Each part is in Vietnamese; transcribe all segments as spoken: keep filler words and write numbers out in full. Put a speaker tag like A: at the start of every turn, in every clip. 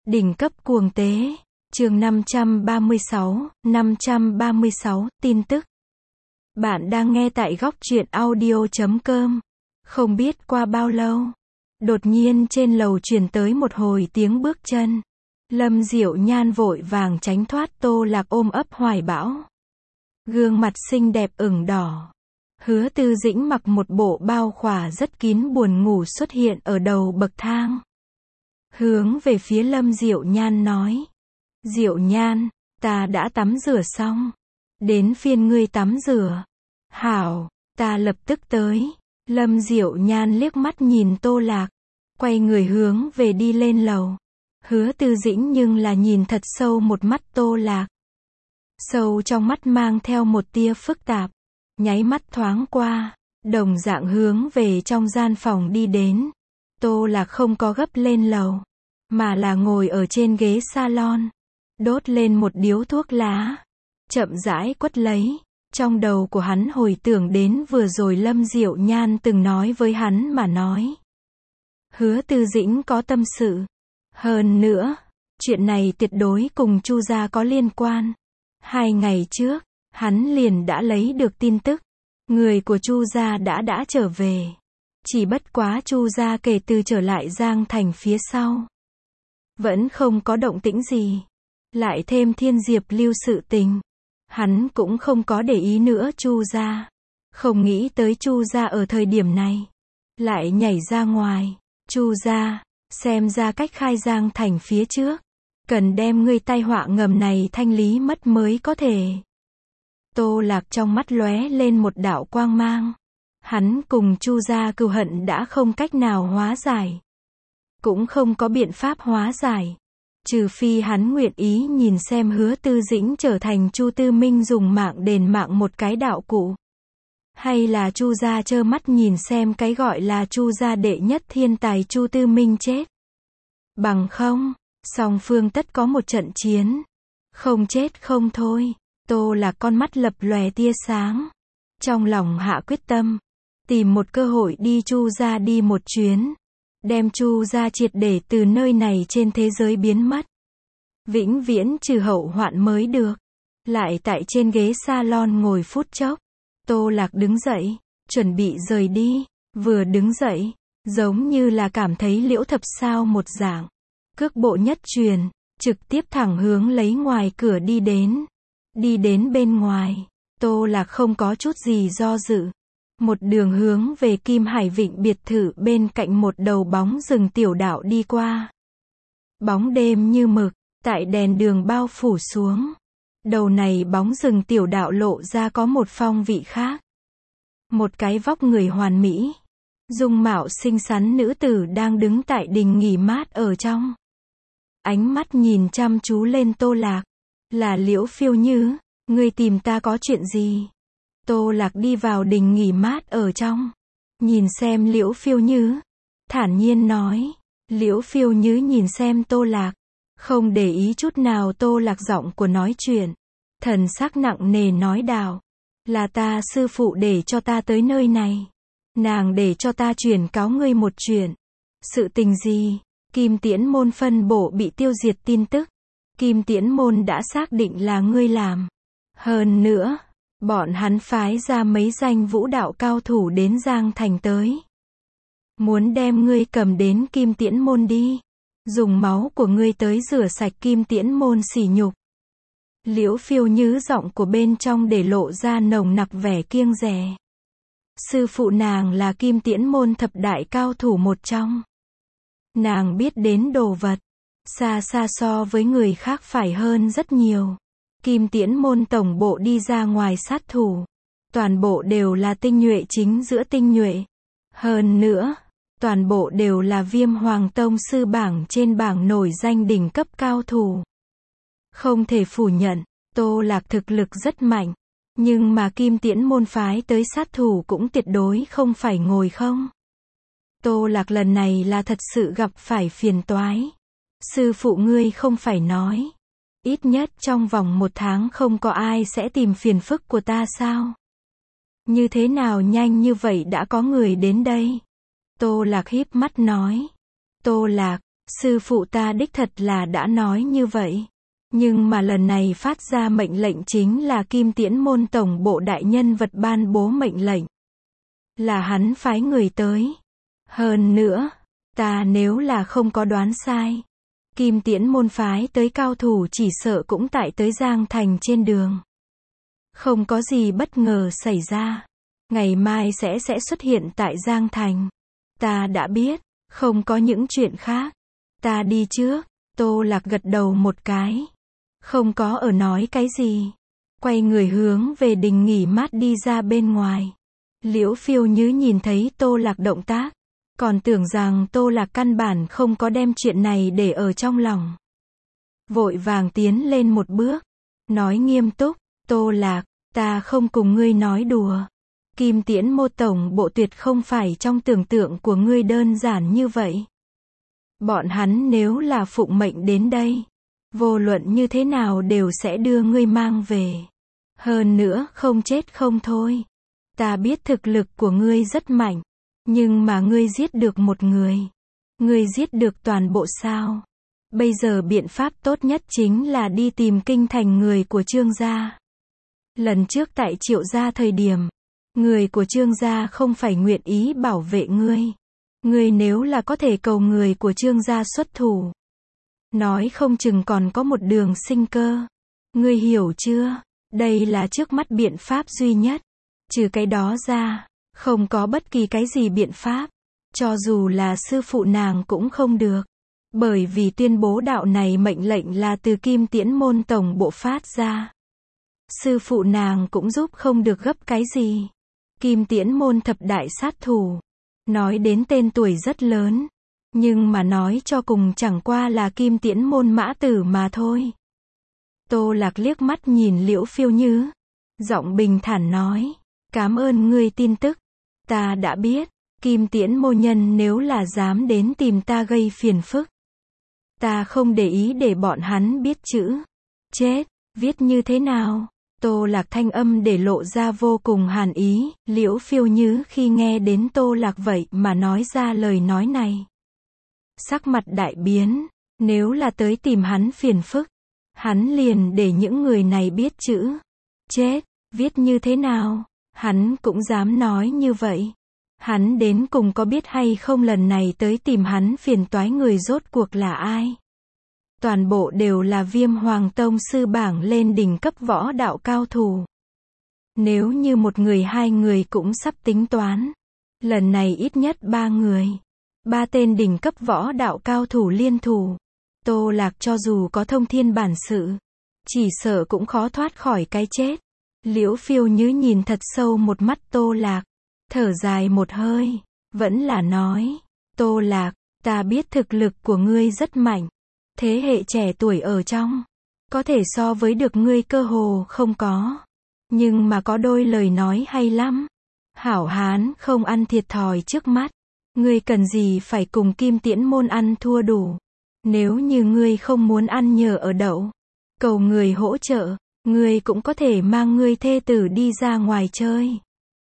A: Đỉnh cấp cuồng tế. Chương năm trăm ba mươi sáu, năm trăm ba mươi sáu, tin tức. Bạn đang nghe tại góc truyện audio chấm com. Không biết qua bao lâu, đột nhiên trên lầu truyền tới một hồi tiếng bước chân. Lâm Diệu Nhan vội vàng tránh thoát Tô Lạc ôm ấp hoài bão. Gương mặt xinh đẹp ửng đỏ. Hứa Tư Dĩnh mặc một bộ bao khỏa rất kín buồn ngủ xuất hiện ở đầu bậc thang. Hướng về phía Lâm Diệu Nhan nói. Diệu Nhan, ta đã tắm rửa xong. Đến phiên ngươi tắm rửa. Hảo, ta lập tức tới. Lâm Diệu Nhan liếc mắt nhìn Tô Lạc. Quay người hướng về đi lên lầu. Hứa Tư Dĩnh nhưng là nhìn thật sâu một mắt Tô Lạc. Sâu trong mắt mang theo một tia phức tạp. Nháy mắt thoáng qua, đồng dạng hướng về trong gian phòng đi đến. Tô Lạc không có gấp lên lầu, mà là ngồi ở trên ghế salon, đốt lên một điếu thuốc lá, chậm rãi quất lấy. Trong đầu của hắn hồi tưởng đến vừa rồi Lâm Diệu Nhan từng nói với hắn mà nói. Hứa Tư Dĩnh có tâm sự. Hơn nữa, chuyện này tuyệt đối cùng Chu gia có liên quan. Hai ngày trước, hắn liền đã lấy được tin tức. Người của Chu gia đã đã trở về. Chỉ bất quá Chu gia kể từ trở lại Giang Thành phía sau, vẫn không có động tĩnh gì. Lại thêm Thiên Diệp Lưu sự tình, hắn cũng không có để ý nữa Chu gia. Không nghĩ tới Chu gia ở thời điểm này lại nhảy ra ngoài. Chu gia, xem ra cách khai Giang Thành phía trước, cần đem ngươi tai họa ngầm này thanh lý mất mới có thể. Tô Lạc trong mắt lóe lên một đạo quang mang. Hắn cùng Chu gia cừu hận đã không cách nào hóa giải, cũng không có biện pháp hóa giải, trừ phi hắn nguyện ý nhìn xem Hứa Tư Dĩnh trở thành Chu Tư Minh dùng mạng đền mạng một cái đạo cụ, hay là Chu gia trơ mắt nhìn xem cái gọi là Chu gia đệ nhất thiên tài Chu Tư Minh chết. Bằng không, song phương tất có một trận chiến, không chết không thôi. Tô Lạc con mắt lập lòe tia sáng, trong lòng hạ quyết tâm, tìm một cơ hội đi Chu gia đi một chuyến, đem Chu gia triệt để từ nơi này trên thế giới biến mất, vĩnh viễn trừ hậu hoạn mới được. Lại tại trên ghế salon ngồi phút chốc, Tô Lạc đứng dậy, chuẩn bị rời đi. Vừa đứng dậy, giống như là cảm thấy liễu thập sao một dạng, cước bộ nhất truyền, trực tiếp thẳng hướng lấy ngoài cửa đi đến. Đi đến bên ngoài, Tô Lạc không có chút gì do dự, một đường hướng về Kim Hải Vịnh biệt thự bên cạnh một đầu bóng rừng tiểu đạo đi qua. Bóng đêm như mực, tại đèn đường bao phủ xuống, đầu này bóng rừng tiểu đạo lộ ra có một phong vị khác. Một cái vóc người hoàn mỹ, dung mạo xinh xắn nữ tử đang đứng tại đình nghỉ mát ở trong. Ánh mắt nhìn chăm chú lên Tô Lạc. Là Liễu Phiêu Như, ngươi tìm ta có chuyện gì? Tô Lạc đi vào đình nghỉ mát ở trong, nhìn xem Liễu Phiêu Như, thản nhiên nói. Liễu Phiêu Như nhìn xem Tô Lạc, không để ý chút nào Tô Lạc giọng của nói chuyện, thần sắc nặng nề nói đạo. Là ta sư phụ để cho ta tới nơi này. Nàng để cho ta truyền cáo ngươi một chuyện. Sự tình gì? Kim Tiễn môn phân bổ bị tiêu diệt tin tức. Kim Tiễn môn đã xác định là ngươi làm. Hơn nữa, bọn hắn phái ra mấy danh vũ đạo cao thủ đến Giang Thành tới, muốn đem ngươi cầm đến Kim Tiễn môn đi, dùng máu của ngươi tới rửa sạch Kim Tiễn môn sỉ nhục. Liễu Phiêu Như giọng của bên trong để lộ ra nồng nặc vẻ kiêng dè. Sư phụ nàng là Kim Tiễn môn thập đại cao thủ một trong. Nàng biết đến đồ vật xa xa so với người khác phải hơn rất nhiều. Kim Tiễn môn tổng bộ đi ra ngoài sát thủ, toàn bộ đều là tinh nhuệ chính giữa tinh nhuệ. Hơn nữa, toàn bộ đều là Viêm Hoàng Tông sư bảng trên bảng nổi danh đỉnh cấp cao thủ. Không thể phủ nhận, Tô Lạc thực lực rất mạnh, nhưng mà Kim Tiễn môn phái tới sát thủ cũng tuyệt đối không phải ngồi không. Tô Lạc lần này là thật sự gặp phải phiền toái. Sư phụ ngươi không phải nói, ít nhất trong vòng một tháng không có ai sẽ tìm phiền phức của ta sao? Như thế nào nhanh như vậy đã có người đến đây? Tô Lạc híp mắt nói. Tô Lạc, Sư phụ ta đích thật là đã nói như vậy. Nhưng mà lần này phát ra mệnh lệnh chính là Kim Tiễn Môn tổng bộ đại nhân vật ban bố mệnh lệnh. Là hắn phái người tới. Hơn nữa, ta nếu là không có đoán sai, Kim Tiễn Môn phái tới cao thủ chỉ sợ cũng tại tới Giang Thành trên đường. Không có gì bất ngờ xảy ra. Ngày mai sẽ sẽ xuất hiện tại Giang Thành. Ta đã biết, không có những chuyện khác. Ta đi trước. Tô Lạc gật đầu một cái. Không có ở nói cái gì. Quay người hướng về đình nghỉ mát đi ra bên ngoài. Liễu Phiêu Như nhìn thấy Tô Lạc động tác. Còn tưởng rằng Tô Lạc căn bản không có đem chuyện này để ở trong lòng. Vội vàng tiến lên một bước. Nói nghiêm túc, Tô Lạc, ta không cùng ngươi nói đùa. Kim Tiễn Môn tổng bộ tuyệt không phải trong tưởng tượng của ngươi đơn giản như vậy. Bọn hắn nếu là phụng mệnh đến đây, vô luận như thế nào đều sẽ đưa ngươi mang về. Hơn nữa không chết không thôi. Ta biết thực lực của ngươi rất mạnh, nhưng mà ngươi giết được một người. Ngươi giết được toàn bộ sao? Bây giờ biện pháp tốt nhất chính là đi tìm kinh thành người của Trương gia. Lần trước tại Triệu gia thời điểm, người của Trương gia không phải nguyện ý bảo vệ ngươi. Ngươi nếu là có thể cầu người của Trương gia xuất thủ, nói không chừng còn có một đường sinh cơ. Ngươi hiểu chưa? Đây là trước mắt biện pháp duy nhất. Trừ cái đó ra, không có bất kỳ cái gì biện pháp. Cho dù là sư phụ nàng cũng không được. Bởi vì tuyên bố đạo này mệnh lệnh là từ Kim Tiễn Môn tổng bộ phát ra. Sư phụ nàng cũng giúp không được gấp cái gì. Kim Tiễn Môn thập đại sát thủ. Nói đến tên tuổi rất lớn. Nhưng mà nói cho cùng chẳng qua là Kim Tiễn Môn mã tử mà thôi. Tô Lạc liếc mắt nhìn Liễu Phiêu Như. Giọng bình thản nói. Cảm ơn ngươi tin tức. Ta đã biết. Kim Tiễn Môn nhân nếu là dám đến tìm ta gây phiền phức, ta không để ý để bọn hắn biết chữ chết, viết như thế nào. Tô Lạc thanh âm để lộ ra vô cùng hàn ý. Liễu Phiêu Như khi nghe đến Tô Lạc vậy mà nói ra lời nói này, sắc mặt đại biến. Nếu là tới tìm hắn phiền phức, hắn liền để những người này biết chữ chết, viết như thế nào. Hắn cũng dám nói như vậy. Hắn đến cùng có biết hay không lần này tới tìm hắn phiền toái người rốt cuộc là ai? Toàn bộ đều là Viêm Hoàng Tông sư bảng lên đỉnh cấp võ đạo cao thủ. Nếu như một người hai người cũng sắp tính toán. Lần này ít nhất ba người. Ba tên đỉnh cấp võ đạo cao thủ liên thủ. Tô Lạc cho dù có thông thiên bản sự, chỉ sợ cũng khó thoát khỏi cái chết. Liễu Phiêu Như nhìn thật sâu một mắt Tô Lạc. Thở dài một hơi. Vẫn là nói. Tô Lạc, ta biết thực lực của ngươi rất mạnh. Thế hệ trẻ tuổi ở trong, có thể so với được ngươi cơ hồ không có. Nhưng mà có đôi lời nói hay lắm. Hảo hán không ăn thiệt thòi trước mắt. Ngươi cần gì phải cùng Kim Tiễn Môn ăn thua đủ. Nếu như ngươi không muốn ăn nhờ ở đậu, cầu người hỗ trợ, ngươi cũng có thể mang ngươi thê tử đi ra ngoài chơi.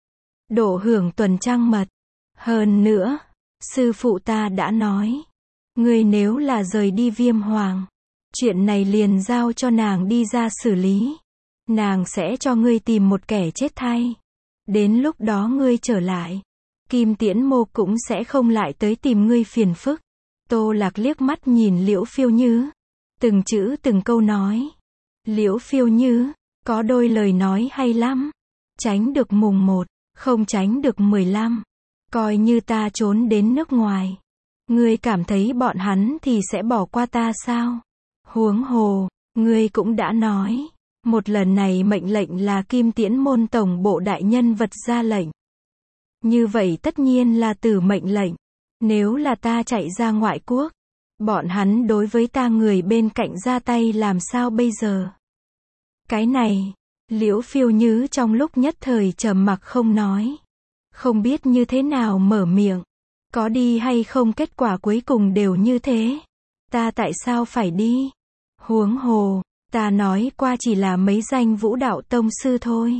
A: Độ hưởng tuần trăng mật. Hơn nữa, sư phụ ta đã nói, ngươi nếu là rời đi Viêm Hoàng, chuyện này liền giao cho nàng đi ra xử lý. Nàng sẽ cho ngươi tìm một kẻ chết thay. Đến lúc đó ngươi trở lại, Kim Tiễn Môn cũng sẽ không lại tới tìm ngươi phiền phức. Tô Lạc liếc mắt nhìn Liễu Phiêu Như, từng chữ từng câu nói. Liễu Phiêu Như, có đôi lời nói hay lắm. Tránh được mùng một, không tránh được mười lăm. Coi như ta trốn đến nước ngoài, ngươi cảm thấy bọn hắn thì sẽ bỏ qua ta sao? Huống hồ, ngươi cũng đã nói, một lần này mệnh lệnh là Kim Tiễn Môn tổng bộ đại nhân vật ra lệnh. Như vậy tất nhiên là tử mệnh lệnh. Nếu là ta chạy ra ngoại quốc, bọn hắn đối với ta người bên cạnh ra tay làm sao bây giờ? Cái này, Liễu Phiêu Như trong lúc nhất thời trầm mặc không nói. Không biết như thế nào mở miệng. Có đi hay không kết quả cuối cùng đều như thế. Ta tại sao phải đi? Huống hồ, ta nói qua chỉ là mấy danh vũ đạo tông sư thôi.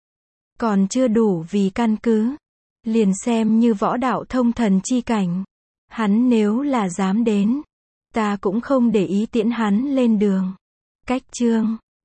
A: Còn chưa đủ vì căn cứ. Liền xem như võ đạo thông thần chi cảnh. Hắn nếu là dám đến, Ta cũng không để ý tiễn hắn lên đường. Cách chương